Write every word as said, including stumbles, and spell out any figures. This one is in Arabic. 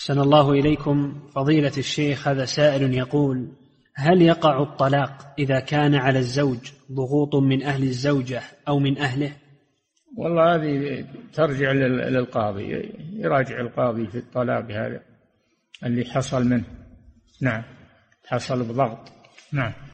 أحسن الله إليكم فضيلة الشيخ. هذا سائل يقول: هل يقع الطلاق إذا كان على الزوج ضغوط من أهل الزوجة أو من أهله؟ والله هذه ترجع للقاضي، يراجع القاضي في الطلاق هذا اللي حصل منه. نعم، حصل بضغط. نعم.